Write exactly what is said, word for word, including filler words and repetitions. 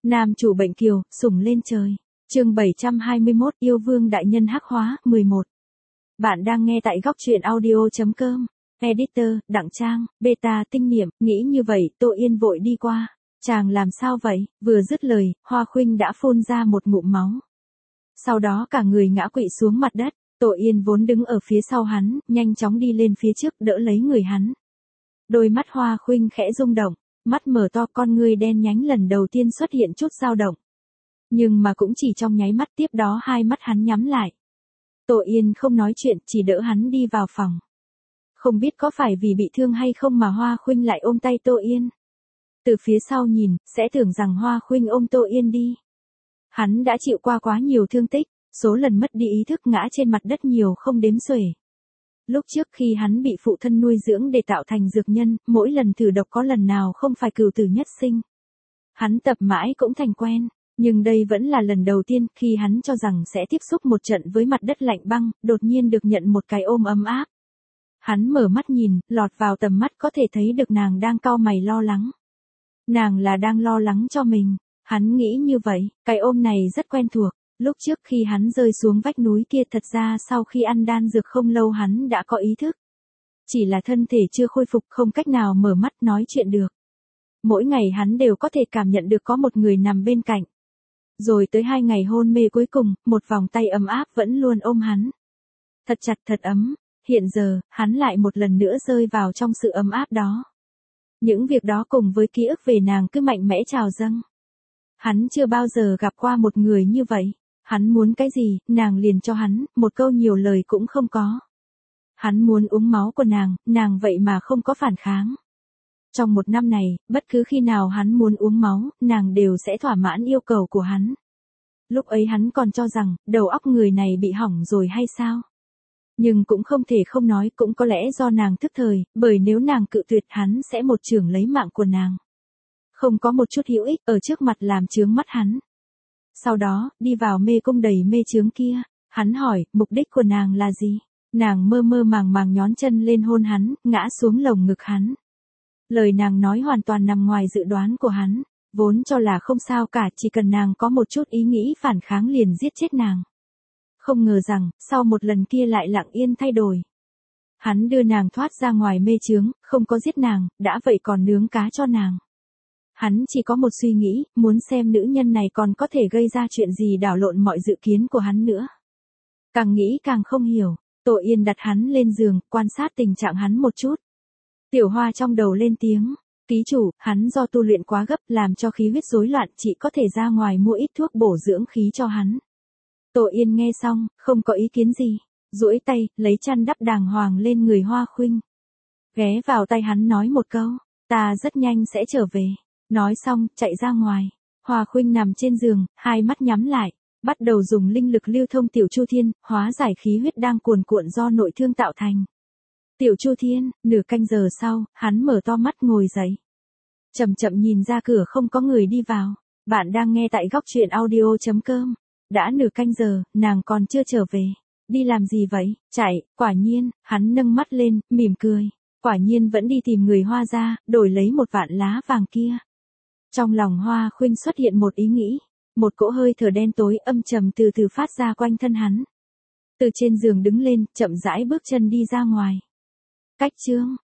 Nam chủ bệnh kiều, sủng lên trời. Chương bảy trăm hai mươi mốt Yêu vương đại nhân hắc hóa, mười một. Bạn đang nghe tại góc truyện audio chấm com. Editor, Đặng Trang, Beta tinh niệm, nghĩ như vậy, Tô Yên vội đi qua. Chàng làm sao vậy? Vừa dứt lời, Hoa Khuynh đã phun ra một ngụm máu. Sau đó cả người ngã quỵ xuống mặt đất. Tô Yên vốn đứng ở phía sau hắn, nhanh chóng đi lên phía trước đỡ lấy người hắn. Đôi mắt Hoa Khuynh khẽ rung động, mắt mở to, con ngươi đen nhánh lần đầu tiên xuất hiện chút dao động. Nhưng mà cũng chỉ trong nháy mắt, tiếp đó hai mắt hắn nhắm lại. Tô Yên không nói chuyện, chỉ đỡ hắn đi vào phòng. Không biết có phải vì bị thương hay không mà Hoa Khuynh lại ôm tay Tô Yên. Từ phía sau nhìn, sẽ tưởng rằng Hoa Khuynh ôm Tô Yên đi. Hắn đã chịu qua quá nhiều thương tích, số lần mất đi ý thức ngã trên mặt đất nhiều không đếm xuể. Lúc trước khi hắn bị phụ thân nuôi dưỡng để tạo thành dược nhân, mỗi lần thử độc có lần nào không phải cửu tử nhất sinh. Hắn tập mãi cũng thành quen, nhưng đây vẫn là lần đầu tiên khi hắn cho rằng sẽ tiếp xúc một trận với mặt đất lạnh băng, đột nhiên được nhận một cái ôm ấm áp. Hắn mở mắt nhìn, lọt vào tầm mắt có thể thấy được nàng đang cau mày lo lắng. Nàng là đang lo lắng cho mình, hắn nghĩ như vậy, cái ôm này rất quen thuộc. Lúc trước khi hắn rơi xuống vách núi kia, thật ra sau khi ăn đan dược không lâu hắn đã có ý thức. Chỉ là thân thể chưa khôi phục, không cách nào mở mắt nói chuyện được. Mỗi ngày hắn đều có thể cảm nhận được có một người nằm bên cạnh. Rồi tới hai ngày hôn mê cuối cùng, một vòng tay ấm áp vẫn luôn ôm hắn. Thật chặt thật ấm, hiện giờ, hắn lại một lần nữa rơi vào trong sự ấm áp đó. Những việc đó cùng với ký ức về nàng cứ mạnh mẽ trào dâng. Hắn chưa bao giờ gặp qua một người như vậy. Hắn muốn cái gì, nàng liền cho hắn, một câu nhiều lời cũng không có. Hắn muốn uống máu của nàng, nàng vậy mà không có phản kháng. Trong một năm này, bất cứ khi nào hắn muốn uống máu, nàng đều sẽ thỏa mãn yêu cầu của hắn. Lúc ấy hắn còn cho rằng, đầu óc người này bị hỏng rồi hay sao? Nhưng cũng không thể không nói, cũng có lẽ do nàng thức thời, bởi nếu nàng cự tuyệt hắn sẽ một chưởng lấy mạng của nàng. Không có một chút hữu ích ở trước mặt làm chướng mắt hắn. Sau đó, đi vào mê cung đầy mê chướng kia, hắn hỏi, mục đích của nàng là gì? Nàng mơ mơ màng màng nhón chân lên hôn hắn, ngã xuống lồng ngực hắn. Lời nàng nói hoàn toàn nằm ngoài dự đoán của hắn, vốn cho là không sao cả, chỉ cần nàng có một chút ý nghĩ phản kháng liền giết chết nàng. Không ngờ rằng, sau một lần kia lại lặng yên thay đổi. Hắn đưa nàng thoát ra ngoài mê chướng, không có giết nàng, đã vậy còn nướng cá cho nàng. Hắn chỉ có một suy nghĩ, muốn xem nữ nhân này còn có thể gây ra chuyện gì đảo lộn mọi dự kiến của hắn nữa. Càng nghĩ càng không hiểu, Tô Yên đặt hắn lên giường, quan sát tình trạng hắn một chút. Tiểu Hoa trong đầu lên tiếng, ký chủ, hắn do tu luyện quá gấp làm cho khí huyết rối loạn, chỉ có thể ra ngoài mua ít thuốc bổ dưỡng khí cho hắn. Tô Yên nghe xong, không có ý kiến gì, duỗi tay, lấy chăn đắp đàng hoàng lên người Hoa Khuynh. Ghé vào tay hắn nói một câu, ta rất nhanh sẽ trở về. Nói xong, chạy ra ngoài. Hoa Khuynh nằm trên giường, hai mắt nhắm lại, bắt đầu dùng linh lực lưu thông Tiểu Chu Thiên, hóa giải khí huyết đang cuồn cuộn do nội thương tạo thành. Tiểu Chu Thiên, nửa canh giờ sau, hắn mở to mắt ngồi dậy. Chậm chậm nhìn ra cửa không có người đi vào. Bạn đang nghe tại góc truyện audio chấm com. Đã nửa canh giờ, nàng còn chưa trở về. Đi làm gì vậy? Chạy, quả nhiên, hắn nâng mắt lên, mỉm cười. Quả nhiên vẫn đi tìm người Hoa gia, đổi lấy một vạn lá vàng kia. Trong lòng Hoa Khuynh xuất hiện một ý nghĩ, một cỗ hơi thở đen tối âm trầm từ từ phát ra quanh thân hắn. Từ trên giường đứng lên, chậm rãi bước chân đi ra ngoài. Cách chương